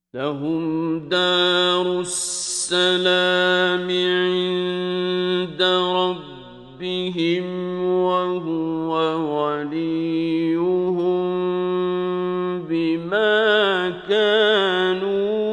لهم دار السلام عند ربهم وهو وليهم بما كانوا